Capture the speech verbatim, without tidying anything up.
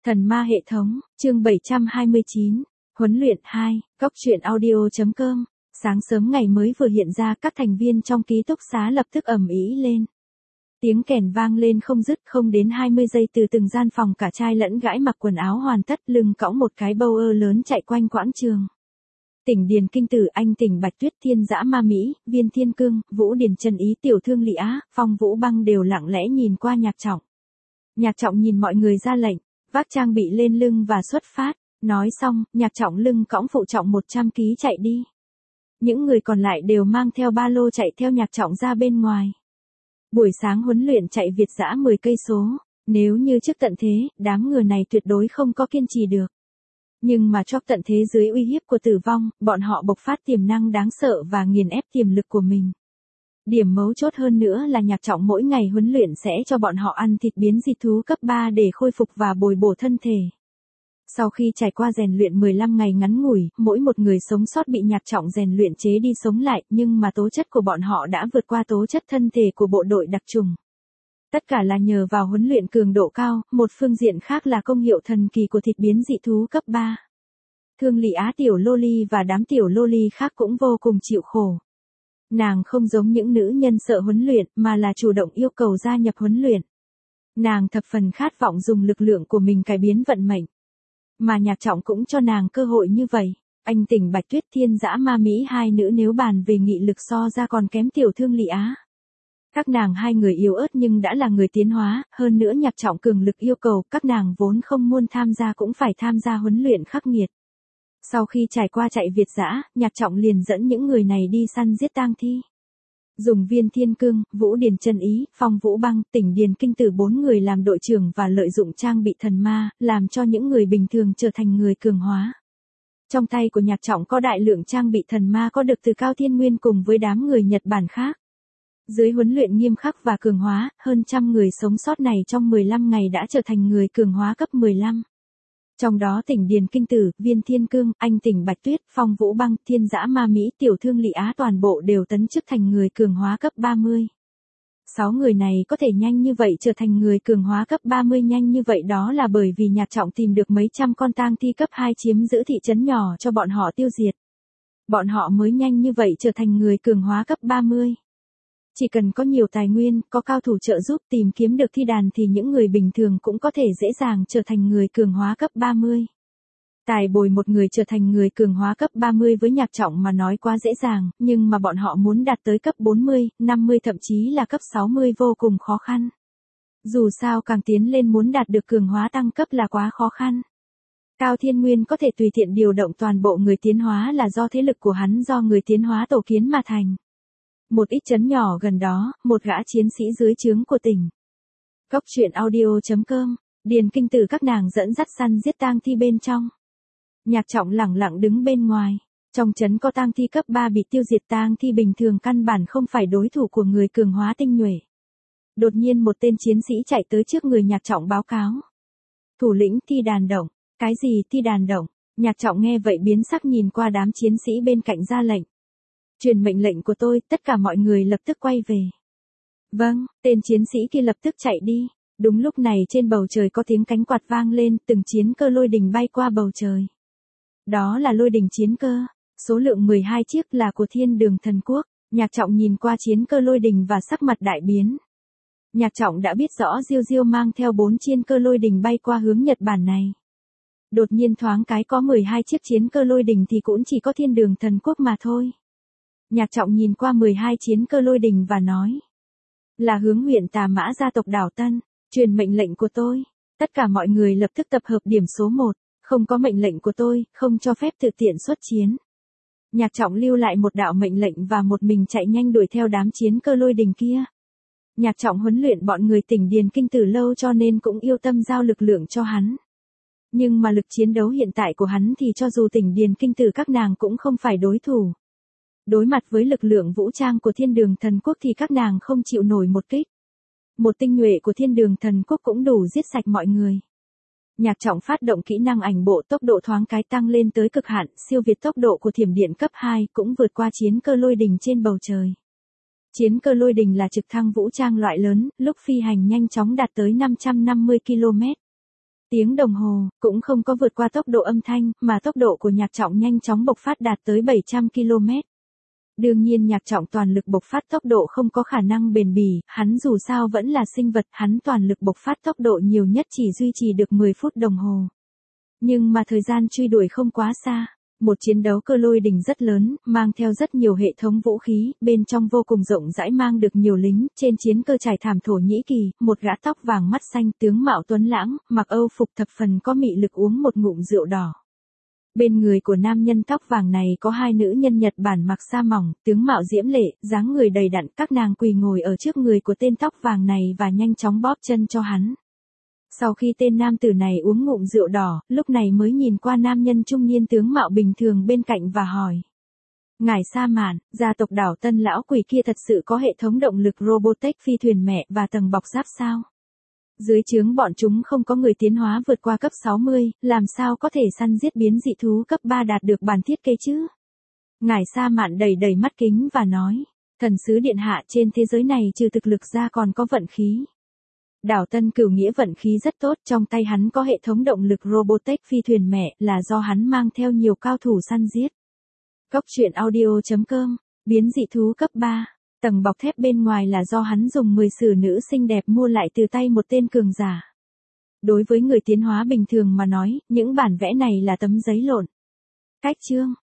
Thần ma hệ thống, chương bảy trăm hai mươi chín, huấn luyện hai, góc truyện audio.com. Sáng sớm ngày mới vừa hiện ra, các thành viên trong ký túc xá lập tức ầm ĩ lên. Tiếng kèn vang lên không dứt, không đến hai mươi giây từ từng gian phòng cả trai lẫn gái mặc quần áo hoàn tất, lưng cõng một cái bâu ơ lớn chạy quanh quãng trường. Tỉnh Điền Kinh Tử, Anh Tỉnh Bạch Tuyết, Thiên Dã Ma Mỹ, Viên Thiên Cương, Vũ Điền Trần Ý, Tiểu Thương Lý Á, Phong Vũ Băng đều lặng lẽ nhìn qua Nhạc Trọng. Nhạc Trọng nhìn mọi người ra lệnh, vác trang bị lên lưng và xuất phát. Nói xong, Nhạc Trọng lưng cõng phụ trọng một trăm ki lô gam chạy đi. Những người còn lại đều mang theo ba lô chạy theo Nhạc Trọng ra bên ngoài. Buổi sáng huấn luyện chạy việt dã mười cây số, nếu như trước tận thế, đám người này tuyệt đối không có kiên trì được. Nhưng mà trong tận thế dưới uy hiếp của tử vong, bọn họ bộc phát tiềm năng đáng sợ và nghiền ép tiềm lực của mình. Điểm mấu chốt hơn nữa là Nhạc Trọng mỗi ngày huấn luyện sẽ cho bọn họ ăn thịt biến dị thú cấp ba để khôi phục và bồi bổ thân thể. Sau khi trải qua rèn luyện mười lăm ngày ngắn ngủi, mỗi một người sống sót bị Nhạc Trọng rèn luyện chế đi sống lại, nhưng mà tố chất của bọn họ đã vượt qua tố chất thân thể của bộ đội đặc chủng. Tất cả là nhờ vào huấn luyện cường độ cao, một phương diện khác là công hiệu thần kỳ của thịt biến dị thú cấp ba. Thương Lý Á tiểu loli và đám tiểu loli khác cũng vô cùng chịu khổ. Nàng không giống những nữ nhân sợ huấn luyện, mà là chủ động yêu cầu gia nhập huấn luyện. Nàng thập phần khát vọng dùng lực lượng của mình cải biến vận mệnh. Mà Nhạc Trọng cũng cho nàng cơ hội như vậy. Anh Tỉnh Bạch Tuyết, Thiên Dã Ma Mỹ hai nữ nếu bàn về nghị lực so ra còn kém Tiểu Thương Lý Á. Các nàng hai người yếu ớt nhưng đã là người tiến hóa, hơn nữa Nhạc Trọng cường lực yêu cầu các nàng vốn không muốn tham gia cũng phải tham gia huấn luyện khắc nghiệt. Sau khi trải qua chạy việt dã, Nhạc Trọng liền dẫn những người này đi săn giết tang thi. Dùng Viên Thiên Cương, Vũ Điền Trần Ý, Phong Vũ Băng, Tỉnh Điền Kinh Tử bốn người làm đội trưởng và lợi dụng trang bị thần ma, làm cho những người bình thường trở thành người cường hóa. Trong tay của Nhạc Trọng có đại lượng trang bị thần ma có được từ Cao Thiên Nguyên cùng với đám người Nhật Bản khác. Dưới huấn luyện nghiêm khắc và cường hóa, hơn trăm người sống sót này trong mười lăm ngày đã trở thành người cường hóa cấp mười lăm. Trong đó Tỉnh Điền Kinh Tử, Viên Thiên Cương, Anh Tỉnh Bạch Tuyết, Phong Vũ Băng, Thiên Dã Ma Mỹ, Tiểu Thương Lý Á toàn bộ đều tấn chức thành người cường hóa cấp ba mươi. Sáu người này có thể nhanh như vậy trở thành người cường hóa cấp ba mươi nhanh như vậy đó là bởi vì Nhạc Trọng tìm được mấy trăm con tang thi cấp hai chiếm giữ thị trấn nhỏ cho bọn họ tiêu diệt. Bọn họ mới nhanh như vậy trở thành người cường hóa cấp ba mươi. Chỉ cần có nhiều tài nguyên, có cao thủ trợ giúp tìm kiếm được thi đàn thì những người bình thường cũng có thể dễ dàng trở thành người cường hóa cấp ba mươi. Tài bồi một người trở thành người cường hóa cấp ba mươi với Nhạc Trọng mà nói quá dễ dàng, nhưng mà bọn họ muốn đạt tới cấp bốn mươi, năm mươi thậm chí là cấp sáu mươi vô cùng khó khăn. Dù sao càng tiến lên muốn đạt được cường hóa tăng cấp là quá khó khăn. Cao Thiên Nguyên có thể tùy tiện điều động toàn bộ người tiến hóa là do thế lực của hắn do người tiến hóa tổ kiến mà thành. Một ít trấn nhỏ gần đó, một gã chiến sĩ dưới trướng của tỉnh. Góc truyện audio.com, Điền Kinh Tử các nàng dẫn dắt săn giết tang thi bên trong. Nhạc Trọng lẳng lặng đứng bên ngoài. Trong trấn có tang thi cấp ba bị tiêu diệt, tang thi bình thường căn bản không phải đối thủ của người cường hóa tinh nhuệ. Đột nhiên một tên chiến sĩ chạy tới trước người Nhạc Trọng báo cáo. Thủ lĩnh thi đàn động. Cái gì thi đàn động? Nhạc Trọng nghe vậy biến sắc nhìn qua đám chiến sĩ bên cạnh ra lệnh. Truyền mệnh lệnh của tôi, tất cả mọi người lập tức quay về. Vâng, tên chiến sĩ kia lập tức chạy đi. Đúng lúc này trên bầu trời có tiếng cánh quạt vang lên, từng chiến cơ lôi đình bay qua bầu trời. Đó là lôi đình chiến cơ, số lượng mười hai chiếc là của Thiên Đường Thần Quốc. Nhạc Trọng nhìn qua chiến cơ lôi đình và sắc mặt đại biến. Nhạc Trọng đã biết rõ Diêu Diêu mang theo bốn chiến cơ lôi đình bay qua hướng Nhật Bản này. Đột nhiên thoáng cái có mười hai chiếc chiến cơ lôi đình thì cũng chỉ có Thiên Đường Thần Quốc mà thôi. Nhạc Trọng nhìn qua mười hai chiến cơ lôi đình và nói. Là hướng huyện Tà Mã gia tộc Đảo Tân, truyền mệnh lệnh của tôi. Tất cả mọi người lập tức tập hợp điểm số một, không có mệnh lệnh của tôi, không cho phép tự tiện xuất chiến. Nhạc Trọng lưu lại một đạo mệnh lệnh và một mình chạy nhanh đuổi theo đám chiến cơ lôi đình kia. Nhạc Trọng huấn luyện bọn người Tỉnh Điền Kinh từ lâu cho nên cũng yêu tâm giao lực lượng cho hắn. Nhưng mà lực chiến đấu hiện tại của hắn thì cho dù Tỉnh Điền Kinh Tử các nàng cũng không phải đối thủ. Đối mặt với lực lượng vũ trang của Thiên Đường Thần Quốc thì các nàng không chịu nổi một kích. Một tinh nhuệ của Thiên Đường Thần Quốc cũng đủ giết sạch mọi người. Nhạc Trọng phát động kỹ năng ảnh bộ, tốc độ thoáng cái tăng lên tới cực hạn, siêu việt tốc độ của thiểm điện cấp hai, cũng vượt qua chiến cơ lôi đình trên bầu trời. Chiến cơ lôi đình là trực thăng vũ trang loại lớn, lúc phi hành nhanh chóng đạt tới năm trăm năm mươi ki lô mét. tiếng đồng hồ, cũng không có vượt qua tốc độ âm thanh, mà tốc độ của Nhạc Trọng nhanh chóng bộc phát đạt tới bảy trăm ki lô mét. Đương nhiên Nhạc Trọng toàn lực bộc phát tốc độ không có khả năng bền bỉ, hắn dù sao vẫn là sinh vật, hắn toàn lực bộc phát tốc độ nhiều nhất chỉ duy trì được mười phút đồng hồ. Nhưng mà thời gian truy đuổi không quá xa. Một chiến đấu cơ lôi đình rất lớn, mang theo rất nhiều hệ thống vũ khí, bên trong vô cùng rộng rãi mang được nhiều lính, trên chiến cơ trải thảm Thổ Nhĩ Kỳ, một gã tóc vàng mắt xanh, tướng mạo tuấn lãng, mặc Âu phục thập phần có mị lực uống một ngụm rượu đỏ. Bên người của nam nhân tóc vàng này có hai nữ nhân Nhật Bản mặc sa mỏng, tướng mạo diễm lệ, dáng người đầy đặn, các nàng quỳ ngồi ở trước người của tên tóc vàng này và nhanh chóng bóp chân cho hắn. Sau khi tên nam tử này uống ngụm rượu đỏ, lúc này mới nhìn qua nam nhân trung niên tướng mạo bình thường bên cạnh và hỏi. Ngài Sa Mạn, gia tộc đảo Tân lão quỷ kia thật sự có hệ thống động lực Robotech phi thuyền mẹ và tầng bọc giáp sao? Dưới trướng bọn chúng không có người tiến hóa vượt qua cấp sáu mươi, làm sao có thể săn giết biến dị thú cấp ba đạt được bản thiết kế chứ? Ngài Sa Mạn đầy đầy mắt kính và nói. Thần sứ điện hạ, trên thế giới này trừ thực lực ra còn có vận khí. Đảo Tân Cửu Nghĩa vận khí rất tốt, trong tay hắn có hệ thống động lực Robotech phi thuyền mẹ, là do hắn mang theo nhiều cao thủ săn giết. Cốc truyện audio chấm com, biến dị thú cấp ba, tầng bọc thép bên ngoài là do hắn dùng mười sử nữ xinh đẹp mua lại từ tay một tên cường giả. Đối với người tiến hóa bình thường mà nói, những bản vẽ này là tấm giấy lộn. Cách chương